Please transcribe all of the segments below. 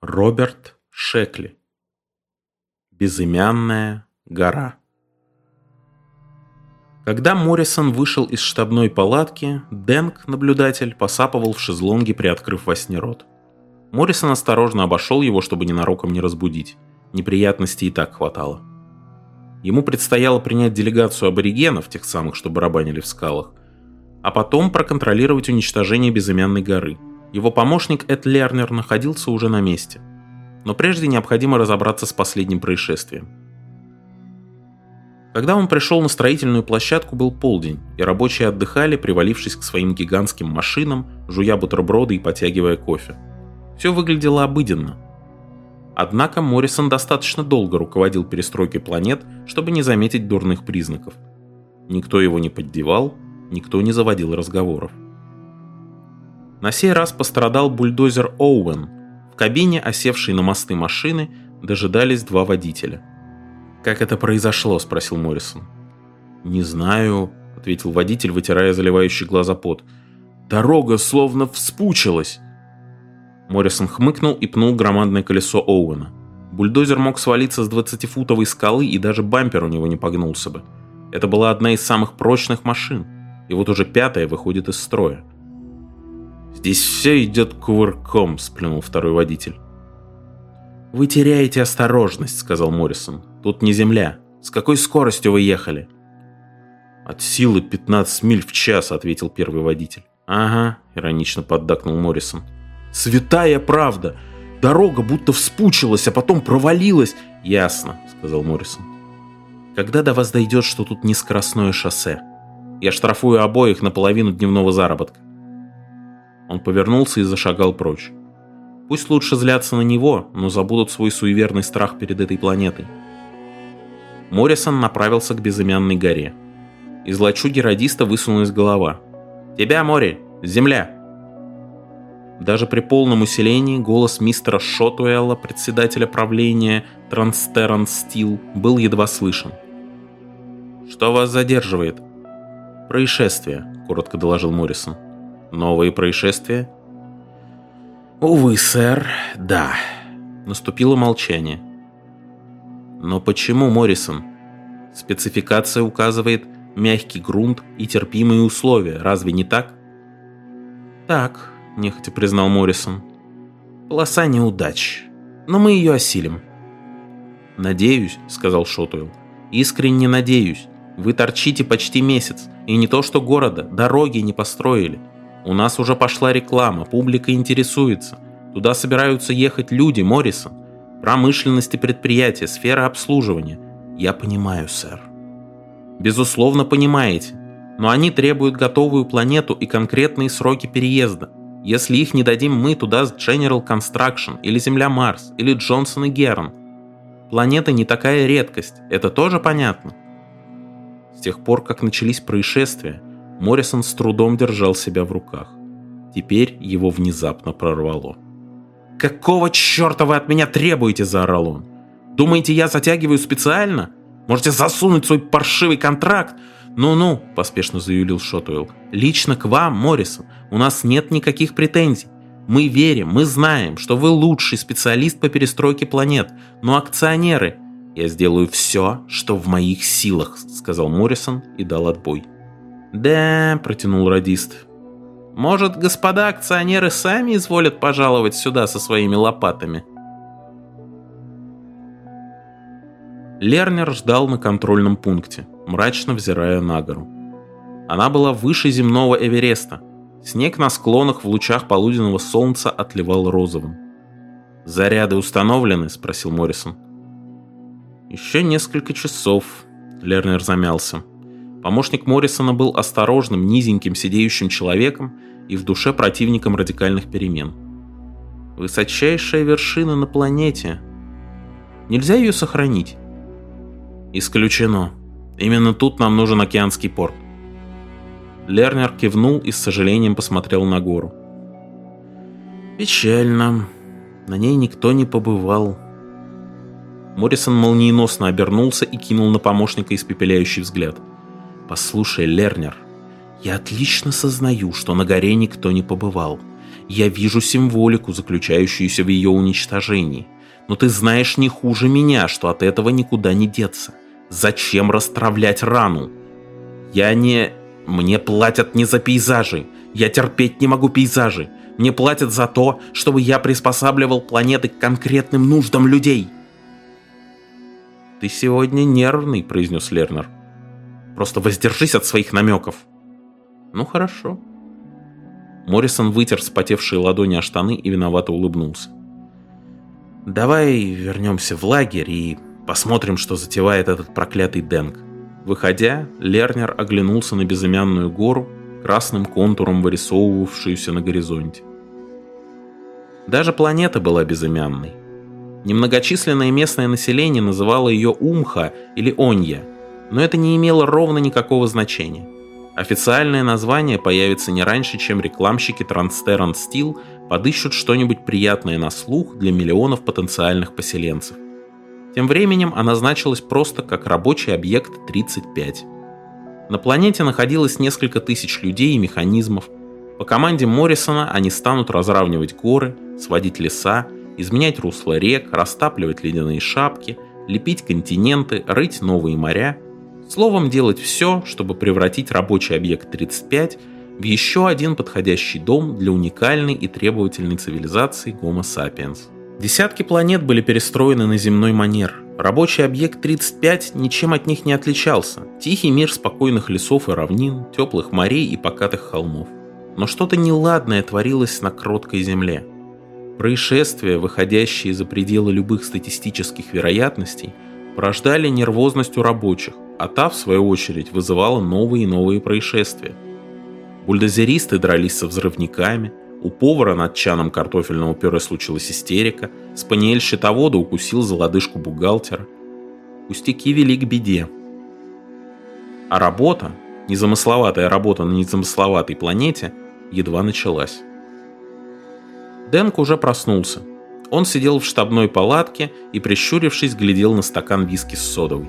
Роберт Шекли. Безымянная гора. Когда Моррисон вышел из штабной палатки, Дэнк, наблюдатель, посапывал в шезлонге, приоткрыв во сне рот. Моррисон осторожно обошел его, чтобы ненароком не разбудить. Неприятностей и так хватало. Ему предстояло принять делегацию аборигенов, тех самых, что барабанили в скалах, а потом проконтролировать уничтожение безымянной горы. Его помощник Эд Лернер находился уже на месте. Но прежде необходимо разобраться с последним происшествием. Когда он пришел на строительную площадку, был полдень, и рабочие отдыхали, привалившись к своим гигантским машинам, жуя бутерброды и потягивая кофе. Все выглядело обыденно. Однако Моррисон достаточно долго руководил перестройкой планет, чтобы не заметить дурных признаков. Никто его не поддевал, никто не заводил разговоров. На сей раз пострадал бульдозер Оуэн. В кабине, осевшей на мосты машины, дожидались два водителя. «Как это произошло?» – спросил Моррисон. «Не знаю», – ответил водитель, вытирая заливающий глаза пот. «Дорога словно вспучилась». Моррисон хмыкнул и пнул громадное колесо Оуэна. Бульдозер мог свалиться с 20-футовой скалы, и даже бампер у него не погнулся бы. Это была одна из самых прочных машин, и вот уже пятая выходит из строя. «Здесь все идет кувырком», — сплюнул второй водитель. «Вы теряете осторожность», — сказал Моррисон. «Тут не земля. С какой скоростью вы ехали?» «От силы 15 миль в час», — ответил первый водитель. «Ага», — иронично поддакнул Моррисон. «Святая правда! Дорога будто вспучилась, а потом провалилась!» «Ясно», — сказал Моррисон. «Когда до вас дойдет, что тут не скоростное шоссе? Я штрафую обоих на половину дневного заработка». Он повернулся и зашагал прочь. Пусть лучше злятся на него, но забудут свой суеверный страх перед этой планетой. Моррисон направился к безымянной горе. Из лачуги радиста высунулась голова. «Тебя, Мори! Земля!» Даже при полном усилении голос мистера Шотуэлла, председателя правления Транстерран Стил, был едва слышен. «Что вас задерживает?» «Происшествие», — коротко доложил Моррисон. «Новые происшествия?» «Увы, сэр, да». Наступило молчание. «Но почему, Моррисон? Спецификация указывает мягкий грунт и терпимые условия, разве не так?» «Так», — нехотя признал Моррисон. «Полоса неудач, но мы ее осилим». «Надеюсь», — сказал Шотуэлл, — «искренне надеюсь. Вы торчите почти месяц, и не то что города, дороги не построили. У нас уже пошла реклама, публика интересуется. Туда собираются ехать люди, Моррисон. Промышленность и предприятия, сфера обслуживания. Я понимаю, сэр». «Безусловно, понимаете. Но они требуют готовую планету и конкретные сроки переезда. Если их не дадим мы, туда с General Construction, или Земля-Марс, или Джонсон и Герн. Планета не такая редкость, это тоже понятно?» С тех пор, как начались происшествия, Моррисон с трудом держал себя в руках. Теперь его внезапно прорвало. «Какого черта вы от меня требуете?» – заорал он. «Думаете, я затягиваю специально? Можете засунуть свой паршивый контракт?» «Ну-ну», – поспешно заявил Шотуэлл. «Лично к вам, Моррисон, у нас нет никаких претензий. Мы верим, мы знаем, что вы лучший специалист по перестройке планет, но акционеры...» «Я сделаю все, что в моих силах», – сказал Моррисон и дал отбой. «Да», – протянул радист. «Может, господа акционеры сами изволят пожаловать сюда со своими лопатами?» Лернер ждал на контрольном пункте, мрачно взирая на гору. Она была выше земного Эвереста. Снег на склонах в лучах полуденного солнца отливал розовым. «Заряды установлены?» – спросил Моррисон. «Еще несколько часов», – Лернер замялся. Помощник Моррисона был осторожным, низеньким, сидеющим человеком и в душе противником радикальных перемен. «Высочайшая вершина на планете. Нельзя ее сохранить?» «Исключено. Именно тут нам нужен океанский порт». Лернер кивнул и с сожалением посмотрел на гору. «Печально. На ней никто не побывал». Моррисон молниеносно обернулся и кинул на помощника испепеляющий взгляд. «Послушай, Лернер, я отлично сознаю, что на горе никто не побывал. Я вижу символику, заключающуюся в ее уничтожении. Но ты знаешь не хуже меня, что от этого никуда не деться. Зачем расстравлять рану? Мне платят не за пейзажи. Я терпеть не могу пейзажи. Мне платят за то, чтобы я приспосабливал планеты к конкретным нуждам людей. «Ты сегодня нервный», — произнес Лернер. «Просто воздержись от своих намеков». «Ну хорошо». Моррисон вытер вспотевшие ладони о штаны и виновато улыбнулся. «Давай вернемся в лагерь и посмотрим, что затевает этот проклятый Дэнк». Выходя, Лернер оглянулся на безымянную гору, красным контуром вырисовывавшуюся на горизонте. Даже планета была безымянной. Немногочисленное местное население называло ее Умха или Онья, но это не имело ровно никакого значения. Официальное название появится не раньше, чем рекламщики Transterran Steel подыщут что-нибудь приятное на слух для миллионов потенциальных поселенцев. Тем временем она значилась просто как рабочий объект 35. На планете находилось несколько тысяч людей и механизмов. По команде Моррисона они станут разравнивать горы, сводить леса, изменять русло рек, растапливать ледяные шапки, лепить континенты, рыть новые моря. Словом, делать все, чтобы превратить рабочий объект 35 в еще один подходящий дом для уникальной и требовательной цивилизации Homo sapiens. Десятки планет были перестроены на земной манер. Рабочий объект 35 ничем от них не отличался. Тихий мир спокойных лесов и равнин, теплых морей и покатых холмов. Но что-то неладное творилось на кроткой земле. Происшествия, выходящие за пределы любых статистических вероятностей, порождали нервозность у рабочих, а та, в свою очередь, вызывала новые и новые происшествия. Бульдозеристы дрались со взрывниками, у повара над чаном картофельного пюре случилась истерика, спаниель счетовода укусил за лодыжку бухгалтера. Пустяки вели к беде. А работа, незамысловатая работа на незамысловатой планете, едва началась. Дэнк уже проснулся. Он сидел в штабной палатке и, прищурившись, глядел на стакан виски с содовой.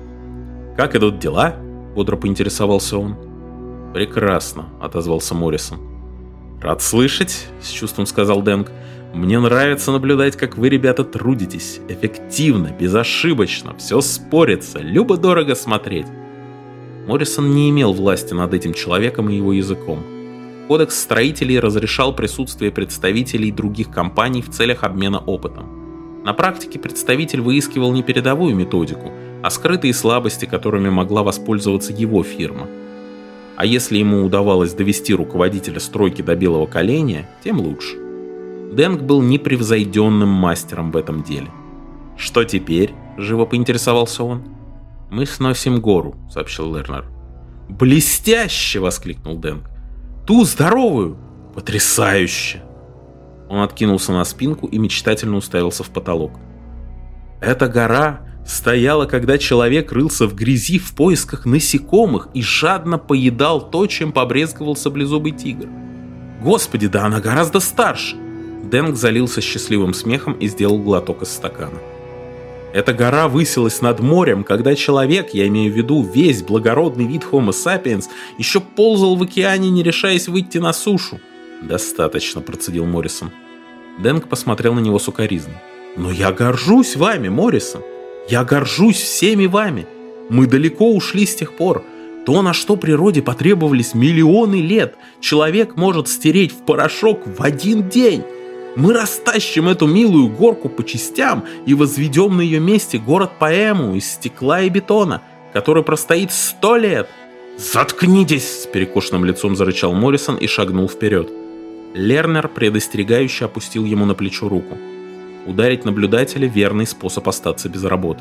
«Как идут дела?» – бодро поинтересовался он. «Прекрасно», – отозвался Моррисон. «Рад слышать», – с чувством сказал Дэнк. «Мне нравится наблюдать, как вы, ребята, трудитесь. Эффективно, безошибочно, все спорится, любо-дорого смотреть». Моррисон не имел власти над этим человеком и его языком. Кодекс строителей разрешал присутствие представителей других компаний в целях обмена опытом. На практике представитель выискивал не передовую методику, а скрытые слабости, которыми могла воспользоваться его фирма. А если ему удавалось довести руководителя стройки до белого коленя, тем лучше. Дэнк был непревзойденным мастером в этом деле. «Что теперь?» – живо поинтересовался он. «Мы сносим гору», – сообщил Лернер. «Блестяще!» – воскликнул Дэнк. «Ту здоровую! Потрясающе!» Он откинулся на спинку и мечтательно уставился в потолок. «Эта гора стояла, когда человек рылся в грязи в поисках насекомых и жадно поедал то, чем побрезговал саблезубый тигр. Господи, да она гораздо старше!» Дэнк залился счастливым смехом и сделал глоток из стакана. «Эта гора высилась над морем, когда человек, я имею в виду весь благородный вид Homo sapiens, еще ползал в океане, не решаясь выйти на сушу». «Достаточно», — процедил Моррисон. Дэнк посмотрел на него сукоризной. «Но я горжусь вами, Моррисон. Я горжусь всеми вами. Мы далеко ушли с тех пор. То, на что природе потребовались миллионы лет, человек может стереть в порошок в один день. Мы растащим эту милую горку по частям и возведем на ее месте город-поэму из стекла и бетона, который простоит 100 лет. «Заткнитесь!» — с перекошенным лицом зарычал Моррисон и шагнул вперед. Лернер предостерегающе опустил ему на плечо руку. Ударить наблюдателя — верный способ остаться без работы.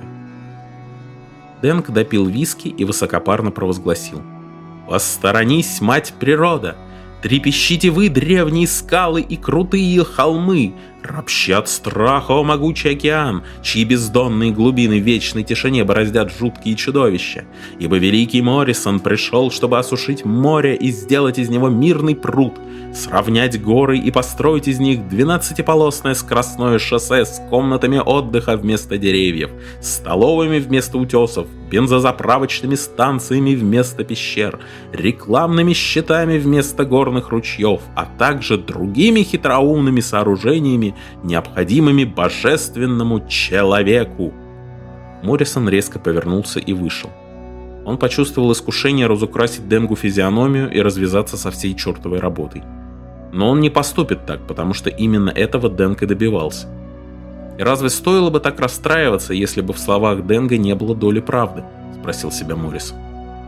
Дэнк допил виски и высокопарно провозгласил: «Посторонись, мать природа! Трепещите вы, древние скалы и крутые холмы! Ропщи от страха, о могучий океан, чьи бездонные глубины в вечной тишине бороздят жуткие чудовища. Ибо великий Моррисон пришел, чтобы осушить море и сделать из него мирный пруд, сравнять горы и построить из них 12-полосное скоростное шоссе с комнатами отдыха вместо деревьев, столовыми вместо утесов, бензозаправочными станциями вместо пещер, рекламными щитами вместо горных ручьев, а также другими хитроумными сооружениями, необходимыми божественному человеку. Моррисон резко повернулся и вышел. Он почувствовал искушение разукрасить Денгу физиономию и развязаться со всей чертовой работой. Но он не поступит так, потому что именно этого Денг и добивался. И разве стоило бы так расстраиваться, если бы в словах Денга не было доли правды? Спросил себя Моррисон.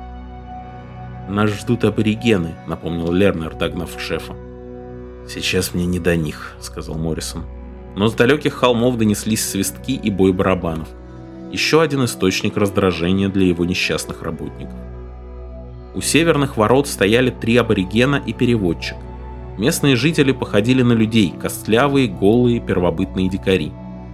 «Нас ждут аборигены», — напомнил Лернер, догнав шефа. «Сейчас мне не до них», — сказал Моррисон. Но с далеких холмов донеслись свистки и бой барабанов. Еще один источник раздражения для его несчастных работников. У северных ворот стояли 3 аборигена и переводчик. Местные жители походили на людей, костлявые, голые, первобытные дикари.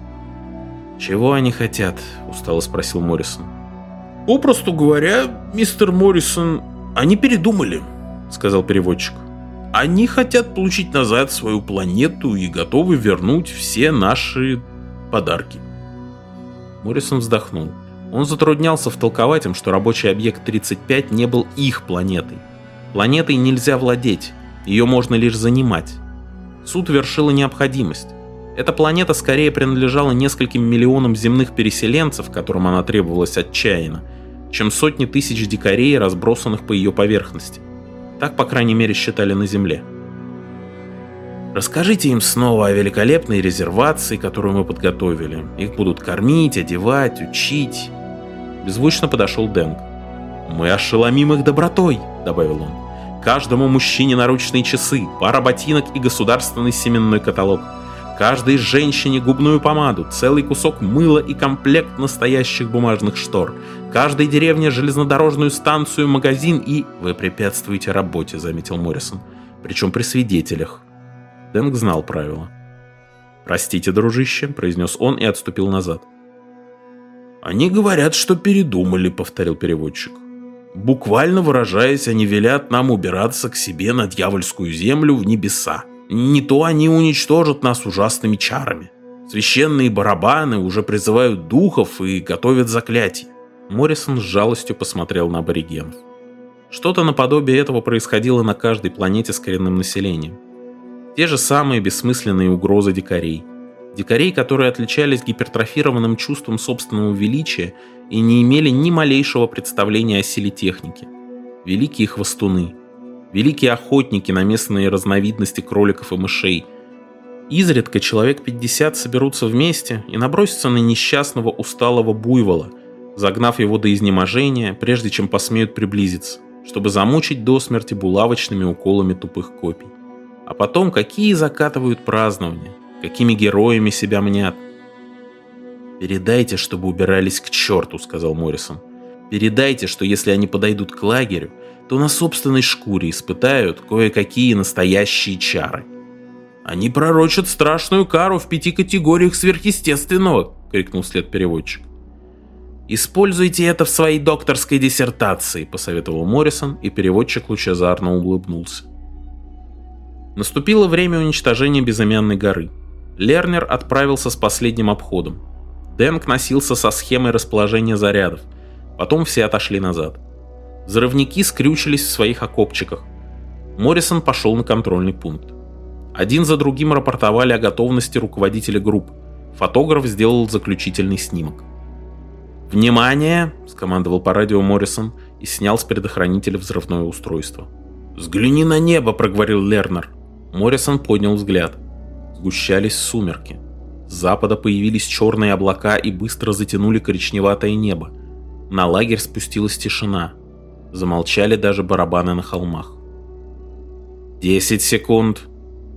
«Чего они хотят?» — устало спросил Моррисон. «Попросту говоря, мистер Моррисон, они передумали», — сказал переводчик. «Они хотят получить назад свою планету и готовы вернуть все наши подарки». Моррисон вздохнул. Он затруднялся втолковать им, что рабочий объект 35 не был их планетой. Планетой нельзя владеть, ее можно лишь занимать. Суд вершила необходимость. Эта планета скорее принадлежала нескольким миллионам земных переселенцев, которым она требовалась отчаянно, чем сотни тысяч дикарей, разбросанных по ее поверхности. Так, по крайней мере, считали на Земле. «Расскажите им снова о великолепной резервации, которую мы подготовили. Их будут кормить, одевать, учить». Беззвучно подошел Денг. «Мы ошеломим их добротой», — добавил он. «Каждому мужчине наручные часы, пара ботинок и государственный семенной каталог. Каждой женщине губную помаду, целый кусок мыла и комплект настоящих бумажных штор. Каждой деревне железнодорожную станцию, магазин и...» «Вы препятствуете работе», — заметил Моррисон. «Причем при свидетелях». Денг знал правила. «Простите, дружище», — произнес он и отступил назад. «Они говорят, что передумали», — повторил переводчик. «Буквально выражаясь, они велят нам убираться к себе на дьявольскую землю в небеса. Не то они уничтожат нас ужасными чарами. Священные барабаны уже призывают духов и готовят заклятие». Моррисон с жалостью посмотрел на аборигенов. Что-то наподобие этого происходило на каждой планете с коренным населением. Те же самые бессмысленные угрозы дикарей. Дикарей, которые отличались гипертрофированным чувством собственного величия и не имели ни малейшего представления о силе техники. Великие хвостуны. Великие охотники на местные разновидности кроликов и мышей. Изредка человек 50 соберутся вместе и набросятся на несчастного усталого буйвола, загнав его до изнеможения, прежде чем посмеют приблизиться, чтобы замучить до смерти булавочными уколами тупых копий. А потом какие закатывают празднования, какими героями себя мнят. «Передайте, чтобы убирались к черту», — сказал Моррисон. «Передайте, что если они подойдут к лагерю, то на собственной шкуре испытают кое-какие настоящие чары». «Они пророчат страшную кару в 5 категориях сверхъестественного», — крикнул вслед переводчик. «Используйте это в своей докторской диссертации», — посоветовал Моррисон, и переводчик лучезарно улыбнулся. Наступило время уничтожения безымянной горы. Лернер отправился с последним обходом. Денг носился со схемой расположения зарядов. Потом все отошли назад. Взрывники скрючились в своих окопчиках. Моррисон пошел на контрольный пункт. Один за другим рапортовали о готовности руководителя групп. Фотограф сделал заключительный снимок. «Внимание!» — скомандовал по радио Моррисон и снял с предохранителя взрывное устройство. «Взгляни на небо!» — проговорил Лернер. Моррисон поднял взгляд. Сгущались сумерки. С запада появились черные облака и быстро затянули коричневатое небо. На лагерь спустилась тишина. Замолчали даже барабаны на холмах. 10 секунд.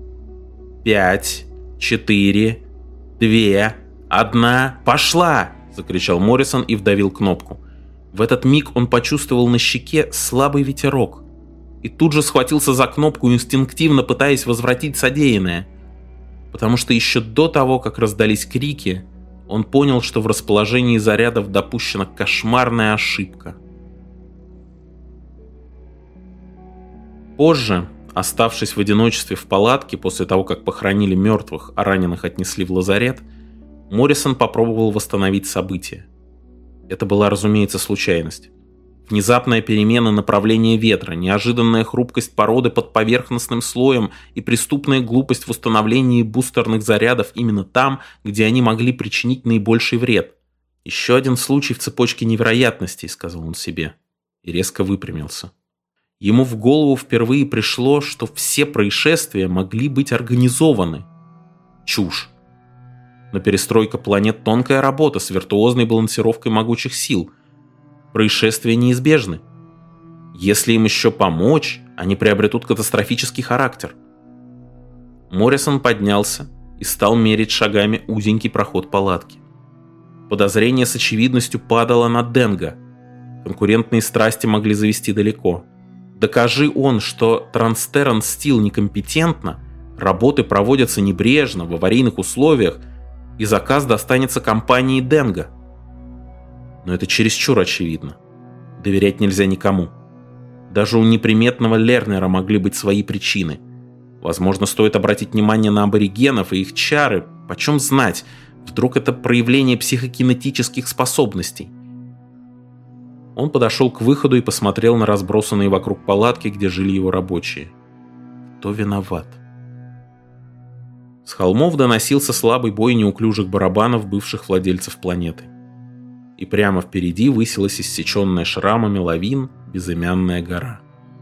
5, 4, 2, 1. «Пошла!» — закричал Моррисон и вдавил кнопку. В этот миг он почувствовал на щеке слабый ветерок. И тут же схватился за кнопку, инстинктивно пытаясь возвратить содеянное. потому что еще до того, как раздались крики, он понял, что в расположении зарядов допущена кошмарная ошибка. Позже, оставшись в одиночестве в палатке после того, как похоронили мертвых, а раненых отнесли в лазарет, Моррисон попробовал восстановить события. Это была, разумеется, случайность. Внезапная перемена направления ветра, неожиданная хрупкость породы под поверхностным слоем и преступная глупость в установлении бустерных зарядов именно там, где они могли причинить наибольший вред. «Еще один случай в цепочке невероятностей», — сказал он себе, и резко выпрямился. Ему в голову впервые пришло, что все происшествия могли быть организованы. Чушь. Но перестройка планет — тонкая работа с виртуозной балансировкой могучих сил. Происшествия неизбежны. Если им еще помочь, они приобретут катастрофический характер. Моррисон поднялся и стал мерить шагами узенький проход палатки. Подозрение с очевидностью падало на Денга. Конкурентные страсти могли завести далеко. Докажи он, что Транстеррен Стил некомпетентна, работы проводятся небрежно, в аварийных условиях, и заказ достанется компании Денга. Но это чересчур очевидно. Доверять нельзя никому. Даже у неприметного Лернера могли быть свои причины. Возможно, стоит обратить внимание на аборигенов и их чары. Почем знать, вдруг это проявление психокинетических способностей. Он подошел к выходу и посмотрел на разбросанные вокруг палатки, где жили его рабочие. Кто виноват? С холмов доносился слабый бой неуклюжих барабанов бывших владельцев планеты. И прямо впереди высилась иссеченная шрамами лавин безымянная гора.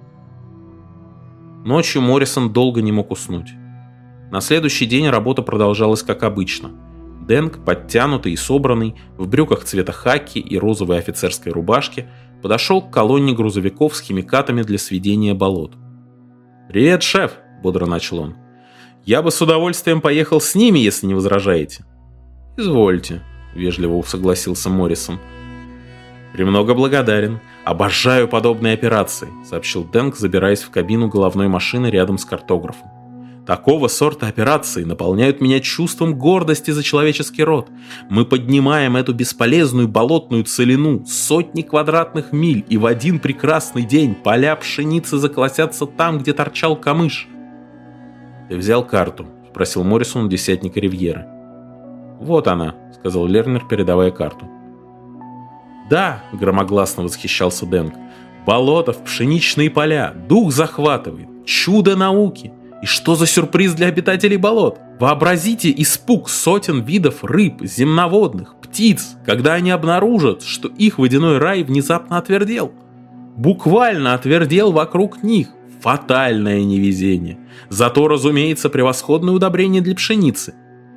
Ночью Моррисон долго не мог уснуть. На следующий день работа продолжалась как обычно. Денг, подтянутый и собранный, в брюках цвета хаки и розовой офицерской рубашке, подошел к колонне грузовиков с химикатами для сведения болот. «Привет, шеф!» – бодро начал он. «Я бы с удовольствием поехал с ними, если не возражаете». «Извольте», — вежливо согласился Моррисон. «Премного благодарен. Обожаю подобные операции», — сообщил Денг, забираясь в кабину головной машины рядом с картографом. «Такого сорта операции наполняют меня чувством гордости за человеческий род. Мы поднимаем эту бесполезную болотную целину сотни квадратных миль, и в один прекрасный день поля пшеницы заколосятся там, где торчал камыш». «Ты взял карту?» — спросил Моррисон у десятника Ривьеры. «Вот она», — сказал Лернер, передавая карту. «Да», — громогласно восхищался Денг, — «болото, пшеничные поля, дух захватывает, чудо науки. И что за сюрприз для обитателей болот? Вообразите испуг сотен видов рыб, земноводных, птиц, когда они обнаружат, что их водяной рай внезапно отвердел. Буквально отвердел вокруг них. Фатальное невезение. Зато, разумеется, превосходное удобрение для пшеницы».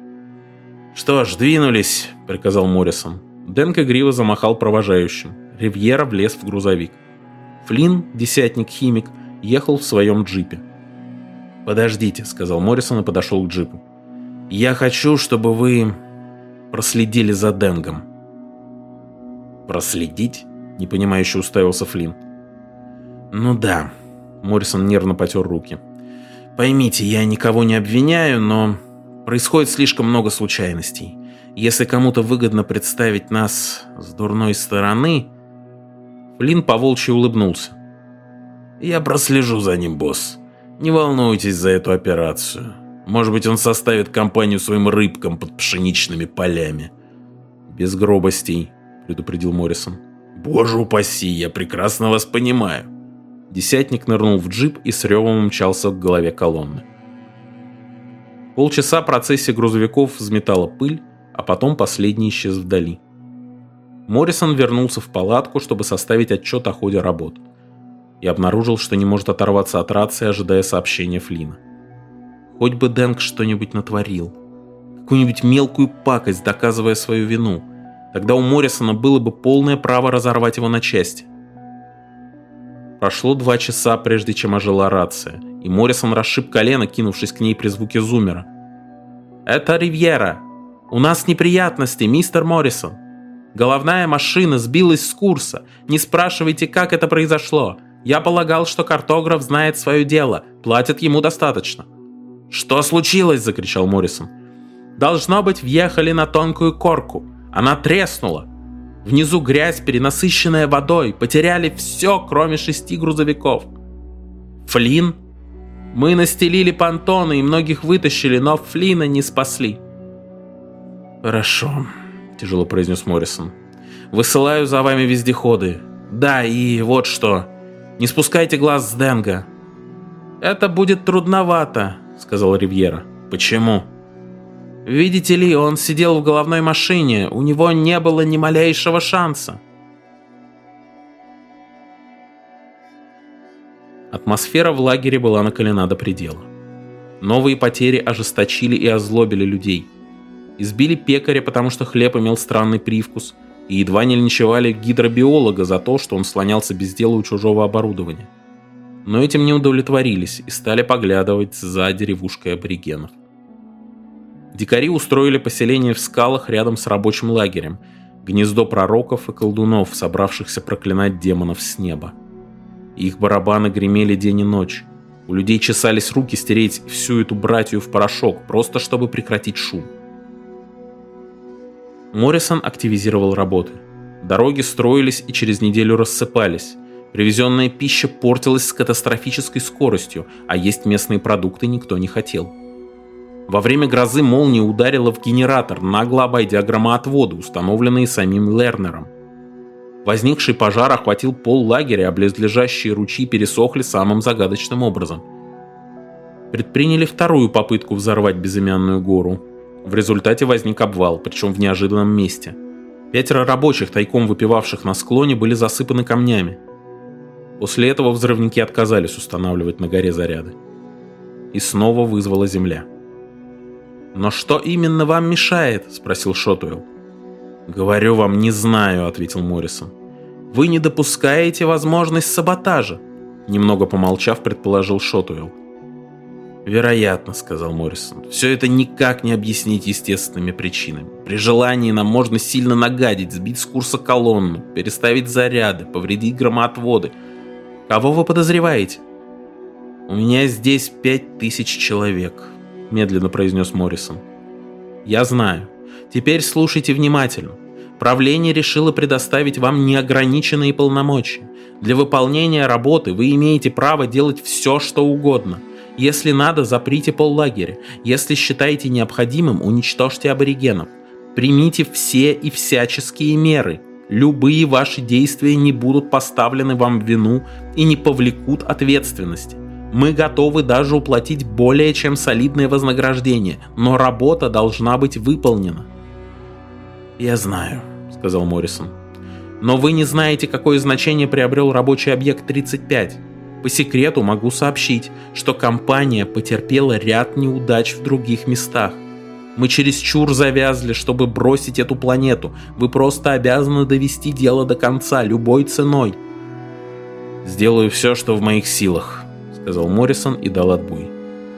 «Что ж, двинулись», — приказал Моррисон. Денг игриво замахал провожающим. Ривьера влез в грузовик. Флинн, десятник-химик, ехал в своем джипе. «Подождите», — сказал Моррисон и подошел к джипу. «Я хочу, чтобы вы проследили за Денгом». «Проследить?» — непонимающе уставился Флинн. «Ну да», — Моррисон нервно потер руки. «Поймите, я никого не обвиняю, но происходит слишком много случайностей. Если кому-то выгодно представить нас с дурной стороны...» Флинн по-волчьи улыбнулся. «Я прослежу за ним, босс. Не волнуйтесь за эту операцию. Может быть, он составит компанию своим рыбкам под пшеничными полями». «Без гробостей», — предупредил Моррисон. «Боже упаси, я прекрасно вас понимаю». Десятник нырнул в джип и с ревом умчался к голове колонны. Полчаса процессия грузовиков взметала пыль, а потом последний исчез вдали. Моррисон вернулся в палатку, чтобы составить отчет о ходе работ, и обнаружил, что не может оторваться от рации, ожидая сообщения Флина. Хоть бы Денг что-нибудь натворил, какую-нибудь мелкую пакость, доказывая свою вину, тогда у Моррисона было бы полное право разорвать его на части. Прошло 2 часа, прежде чем ожила рация, и Моррисон расшиб колено, кинувшись к ней при звуке зуммера. «Это Ривьера! У нас неприятности, мистер Моррисон! Головная машина сбилась с курса. Не спрашивайте, как это произошло. Я полагал, что картограф знает свое дело, платят ему достаточно». «Что случилось?» – закричал Моррисон. «Должно быть, въехали на тонкую корку. Она треснула. Внизу грязь, перенасыщенная водой. Потеряли все, кроме 6 грузовиков. Флинн? Мы настелили понтоны и многих вытащили, но Флинна не спасли». «Хорошо», – тяжело произнес Моррисон. «Высылаю за вами вездеходы. Да, и вот что. Не спускайте глаз с Денга». «Это будет трудновато», — сказал Ривьера. «Почему?» «Видите ли, он сидел в головной машине, у него не было ни малейшего шанса». Атмосфера в лагере была накалена до предела. Новые потери ожесточили и озлобили людей. Избили пекаря, потому что хлеб имел странный привкус, и едва не линчевали гидробиолога за то, что он слонялся без дела у чужого оборудования. Но этим не удовлетворились и стали поглядывать за деревушкой аборигенов. Дикари устроили поселение в скалах рядом с рабочим лагерем, гнездо пророков и колдунов, собравшихся проклинать демонов с неба. Их барабаны гремели день и ночь. У людей чесались руки стереть всю эту братью в порошок, просто чтобы прекратить шум. Моррисон активизировал работы. Дороги строились и через неделю рассыпались. Привезенная пища портилась с катастрофической скоростью, а есть местные продукты никто не хотел. Во время грозы молния ударила в генератор, нагло обойдя громоотводы, установленные самим Лернером. Возникший пожар охватил пол лагеря, а близлежащие ручьи пересохли самым загадочным образом. Предприняли вторую попытку взорвать безымянную гору. В результате возник обвал, причем в неожиданном месте. 5 рабочих, тайком выпивавших на склоне, были засыпаны камнями. После этого взрывники отказались устанавливать на горе заряды. И снова вызвала земля. «Но что именно вам мешает?» – спросил Шотуэлл. «Говорю вам, не знаю», – ответил Моррисон. «Вы не допускаете возможность саботажа», – немного помолчав, предположил Шотуэлл. «Вероятно», — сказал Моррисон. «Все это никак не объяснить естественными причинами. При желании нам можно сильно нагадить, сбить с курса колонну, переставить заряды, повредить громоотводы. Кого вы подозреваете?» «У меня здесь 5000 человек», — медленно произнес Моррисон. «Я знаю. Теперь слушайте внимательно. Правление решило предоставить вам неограниченные полномочия. Для выполнения работы вы имеете право делать все, что угодно. Если надо, заприте поллагеря. Если считаете необходимым, уничтожьте аборигенов. Примите все и всяческие меры. Любые ваши действия не будут поставлены вам в вину и не повлекут ответственности. Мы готовы даже уплатить более чем солидное вознаграждение, но работа должна быть выполнена». «Я знаю», — сказал Моррисон. «Но вы не знаете, какое значение приобрел рабочий объект 35. По секрету могу сообщить, что компания потерпела ряд неудач в других местах. Мы чересчур завязли, чтобы бросить эту планету. Вы просто обязаны довести дело до конца, любой ценой». «Сделаю все, что в моих силах», — сказал Моррисон и дал отбой.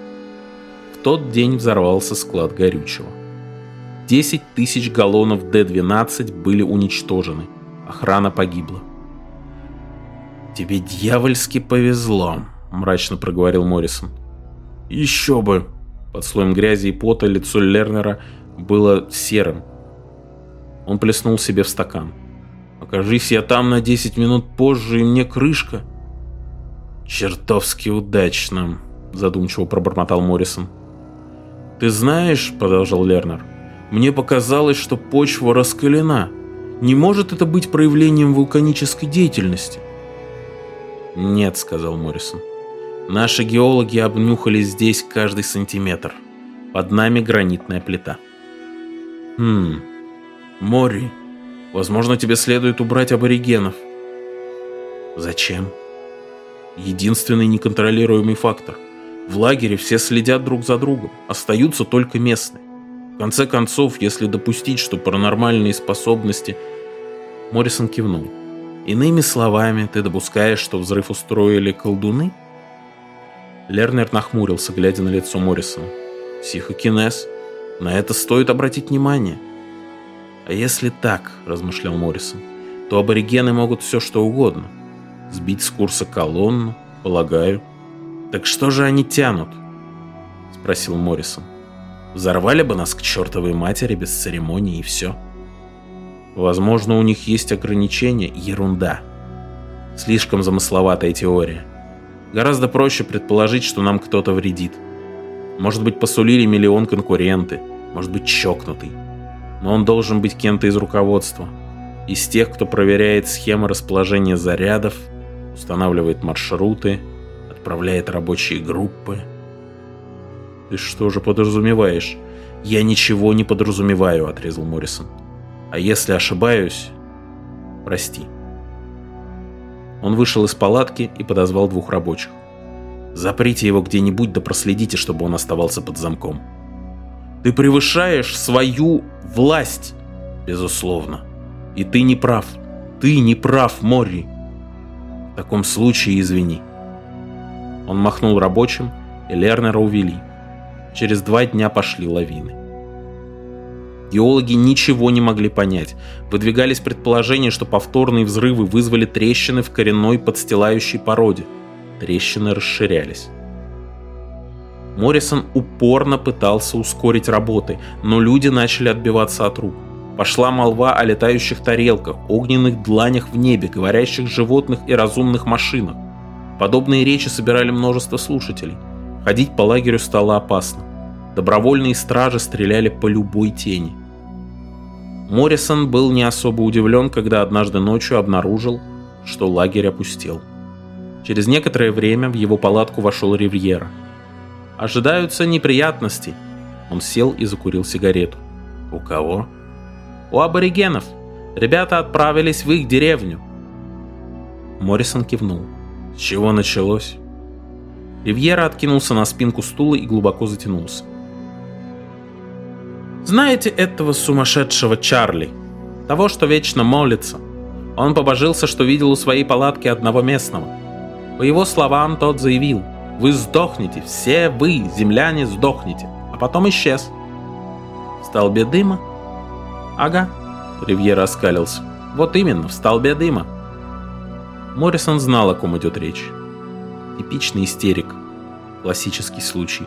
В тот день взорвался склад горючего. 10 000 галлонов Д-12 были уничтожены. Охрана погибла. «Тебе дьявольски повезло», — мрачно проговорил Моррисон. «Еще бы!» Под слоем грязи и пота лицо Лернера было серым. Он плеснул себе в стакан. «Окажись я там на 10 минут позже, и мне крышка». «Чертовски удачно», — задумчиво пробормотал Моррисон. «Ты знаешь, — продолжал Лернер, — мне показалось, что почва раскалена. Не может это быть проявлением вулканической деятельности?» «Нет», — сказал Моррисон. «Наши геологи обнюхали здесь каждый сантиметр. Под нами гранитная плита». Морри, возможно, тебе следует убрать аборигенов». «Зачем?» «Единственный неконтролируемый фактор. В лагере все следят друг за другом, остаются только местные. В конце концов, если допустить, что паранормальные способности...» Моррисон кивнул. «Иными словами, ты допускаешь, что взрыв устроили колдуны?» Лернер нахмурился, глядя на лицо Моррисона. «Психокинез. На это стоит обратить внимание». «А если так, — размышлял Моррисон, — то аборигены могут все что угодно. Сбить с курса колонну, полагаю. Так что же они тянут?» — спросил Моррисон. «Взорвали бы нас к чертовой матери без церемонии и все». «Возможно, у них есть ограничения». Ерунда. Слишком замысловатая теория. Гораздо проще предположить, что нам кто-то вредит. Может быть, посулили миллион конкуренты, может быть, чокнутый. Но он должен быть кем-то из руководства. Из тех, кто проверяет схемы расположения зарядов, устанавливает маршруты, отправляет рабочие группы. «Ты что же подразумеваешь?» «Я ничего не подразумеваю», — отрезал Моррисон. «А если ошибаюсь, прости». Он вышел из палатки и подозвал 2 рабочих. «Заприте его где-нибудь, да проследите, чтобы он оставался под замком». «Ты превышаешь свою власть!» «Безусловно. И ты не прав. Ты не прав, Морри. В таком случае извини». Он махнул рабочим, и Лернера увели. Через 2 дня пошли лавины. Геологи ничего не могли понять. Выдвигались предположения, что повторные взрывы вызвали трещины в коренной подстилающей породе. Трещины расширялись. Моррисон упорно пытался ускорить работы, но люди начали отбиваться от рук. Пошла молва о летающих тарелках, огненных дланях в небе, говорящих животных и разумных машинах. Подобные речи собирали множество слушателей. Ходить по лагерю стало опасно. Добровольные стражи стреляли по любой тени. Моррисон был не особо удивлен, когда однажды ночью обнаружил, что лагерь опустел. Через некоторое время в его палатку вошел Ривьера. «Ожидаются неприятности». Он сел и закурил сигарету. «У кого?» «У аборигенов. Ребята отправились в их деревню». Моррисон кивнул. «С чего началось?» Ривьера откинулся на спинку стула и глубоко затянулся. «Знаете этого сумасшедшего Чарли? Того, что вечно молится? Он побожился, что видел у своей палатки одного местного. По его словам, тот заявил: «Вы сдохнете, все вы, земляне, сдохнете», а потом исчез. В столбе дыма? Ага, Ривьера оскалился. Вот именно, в столбе дыма. Моррисон знал, о ком идет речь. Типичный истерик. Классический случай.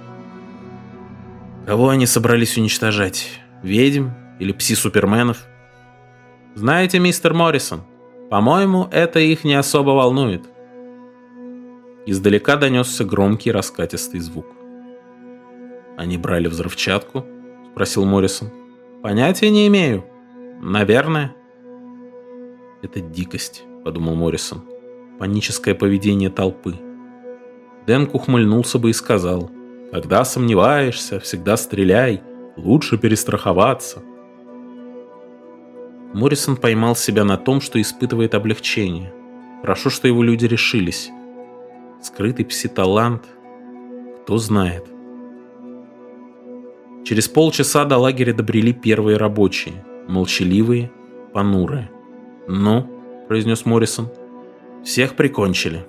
Кого они собрались уничтожать? Ведьм или пси-суперменов? Знаете, мистер Моррисон, по-моему, это их не особо волнует. Издалека донесся громкий раскатистый звук. «Они брали взрывчатку?» — спросил Моррисон. «Понятия не имею. Наверное». «Это дикость», — подумал Моррисон. «Паническое поведение толпы». Дэнк ухмыльнулся бы и сказал: «Когда сомневаешься, всегда стреляй. Лучше перестраховаться». Моррисон поймал себя на том, что испытывает облегчение. Хорошо, что его люди решились. Скрытый пси-талант. Кто знает. Через полчаса до лагеря добрели первые рабочие. Молчаливые, понурые. «Ну», — произнес Моррисон, — «всех прикончили».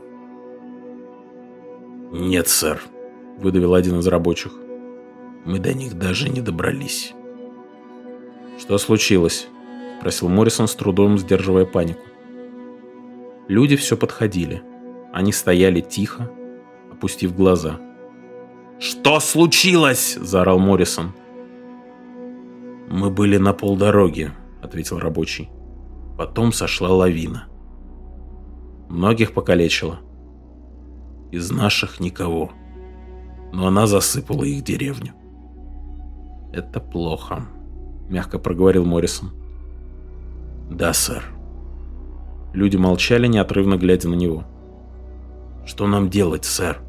«Нет, сэр», — выдавил один из рабочих. «Мы до них даже не добрались». «Что случилось?» — спросил Моррисон, с трудом сдерживая панику. Люди все подходили. Они стояли тихо, опустив глаза. «Что случилось?» — заорал Моррисон. «Мы были на полдороги», — ответил рабочий. «Потом сошла лавина. Многих покалечило?» «Из наших никого. Но она засыпала их деревню». «Это плохо», — мягко проговорил Моррисон. «Да, сэр». Люди молчали, неотрывно глядя на него. «Что нам делать, сэр?»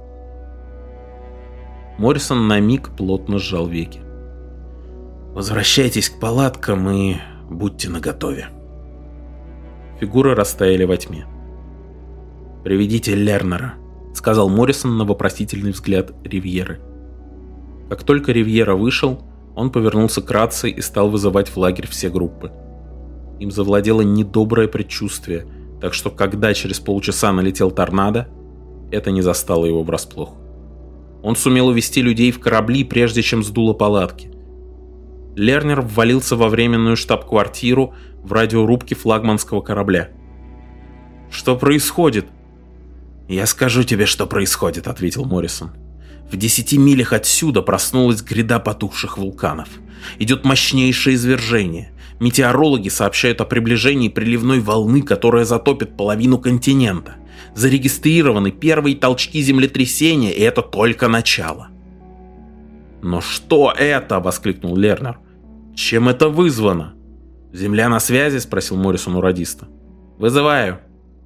Моррисон на миг плотно сжал веки. «Возвращайтесь к палаткам и будьте наготове». Фигуры растаяли во тьме. «Приведите Лернера», — сказал Моррисон на вопросительный взгляд Ривьеры. Как только Ривьера вышел, он повернулся к рации и стал вызывать в лагерь все группы. Им завладело недоброе предчувствие, так что когда через полчаса налетел торнадо, это не застало его врасплох. Он сумел увести людей в корабли, прежде чем сдуло палатки. Лернер ввалился во временную штаб-квартиру в радиорубке флагманского корабля. «Что происходит?» «Я скажу тебе, что происходит», — ответил Моррисон. В 10 милях отсюда проснулась гряда потухших вулканов. Идет мощнейшее извержение. Метеорологи сообщают о приближении приливной волны, которая затопит половину континента. Зарегистрированы первые толчки землетрясения, и это только начало. «Но что это?» — воскликнул Лернер. «Чем это вызвано?» «Земля на связи?» — спросил Моррисон у радиста. «Вызываю».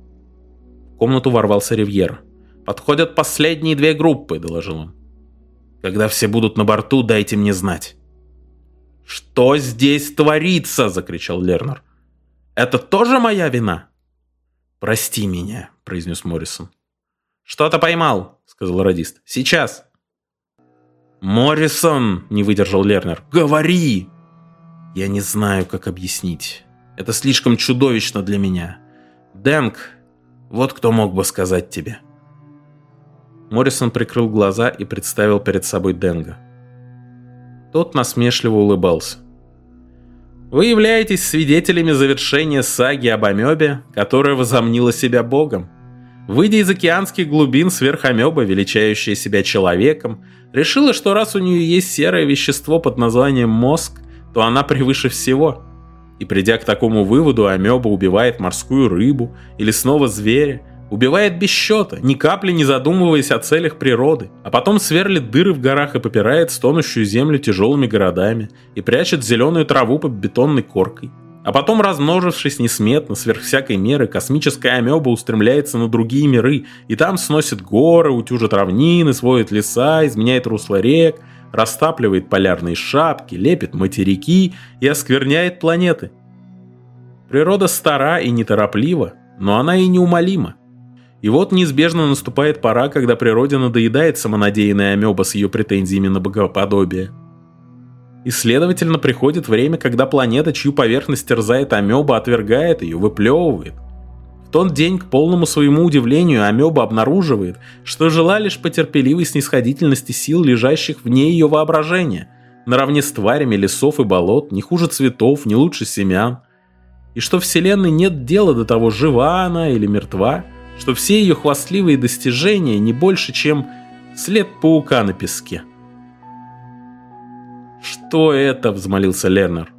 В комнату ворвался Ривьера. «Подходят последние 2 группы», — доложил он. «Когда все будут на борту, дайте мне знать». «Что здесь творится?» — закричал Лернер. «Это тоже моя вина?» «Прости меня», — произнес Моррисон. «Что-то поймал», — сказал радист. «Сейчас». «Моррисон!» — не выдержал Лернер. «Говори!» «Я не знаю, как объяснить. Это слишком чудовищно для меня. Дэнг, вот кто мог бы сказать тебе». Моррисон прикрыл глаза и представил перед собой Дэнга. Тот насмешливо улыбался. «Вы являетесь свидетелями завершения саги об амебе, которая возомнила себя богом. Выйдя из океанских глубин, сверхамеба, величающая себя человеком, решила, что раз у нее есть серое вещество под названием мозг, то она превыше всего. И придя к такому выводу, амеба убивает морскую рыбу и лесного зверя, убивает без счета, ни капли не задумываясь о целях природы, а потом сверлит дыры в горах и попирает стонущую землю тяжелыми городами и прячет зеленую траву под бетонной коркой. А потом, размножившись несметно, сверх всякой меры, космическая амеба устремляется на другие миры, и там сносит горы, утюжит равнины, сводит леса, изменяет русло рек, растапливает полярные шапки, лепит материки и оскверняет планеты. Природа стара и нетороплива, но она и неумолима. И вот неизбежно наступает пора, когда природе надоедает самонадеянная амеба с ее претензиями на богоподобие. И, следовательно, приходит время, когда планета, чью поверхность терзает амеба, отвергает ее, выплевывает. В тот день, к полному своему удивлению, амеба обнаруживает, что жила лишь по терпеливой снисходительности сил, лежащих вне ее воображения, наравне с тварями лесов и болот, не хуже цветов, не лучше семян. И что Вселенной нет дела до того, жива она или мертва, что все ее хвастливые достижения не больше, чем след паука на песке. «Что это?» — взмолился Лернер.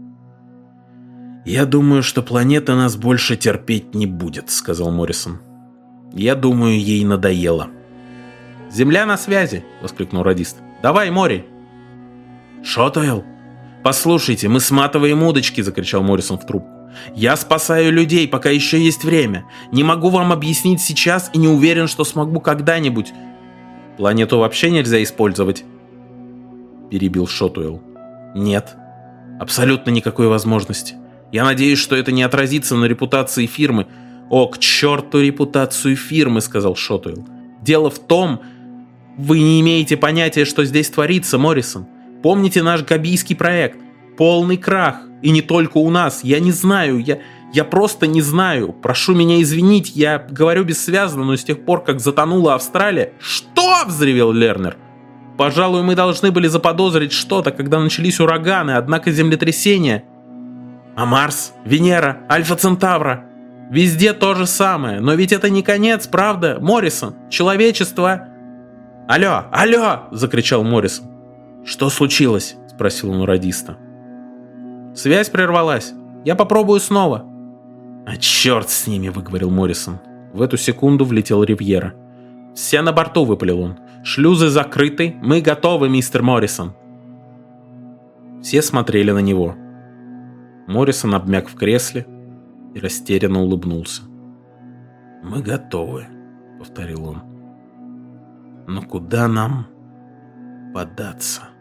«Я думаю, что планета нас больше терпеть не будет», — сказал Моррисон. «Я думаю, ей надоело». «Земля на связи!» — воскликнул радист. «Давай, Мори!» «Шотуэлл! Послушайте, мы сматываем удочки!» — закричал Моррисон в трубку. «Я спасаю людей, пока еще есть время. Не могу вам объяснить сейчас и не уверен, что смогу когда-нибудь». «Планету вообще нельзя использовать?» — перебил Шотуэлл. «Нет, абсолютно никакой возможности. Я надеюсь, что это не отразится на репутации фирмы». «О, к черту репутацию фирмы!» — сказал Шотуэлл. «Дело в том, вы не имеете понятия, что здесь творится, Моррисон. Помните наш габийский проект? Полный крах. И не только у нас. Я не знаю. Я просто не знаю. Прошу меня извинить. Я говорю бессвязно, но с тех пор, как затонула Австралия...» «Что?» — взревел Лернер. «Пожалуй, мы должны были заподозрить что-то, когда начались ураганы, однако землетрясения...» «А Марс? Венера? Альфа Центавра? Везде то же самое. Но ведь это не конец, правда, Моррисон? Человечество...» «Алло! Алло!» — закричал Моррисон. «Что случилось?» — спросил он у радиста. «Связь прервалась. Я попробую снова». «А черт с ними!» — выговорил Моррисон. В эту секунду влетел Ривьера. «Все на борту!» — выпалил он. «Шлюзы закрыты. Мы готовы, мистер Моррисон!» Все смотрели на него. Моррисон обмяк в кресле и растерянно улыбнулся. «Мы готовы», — повторил он. «Но куда нам податься?»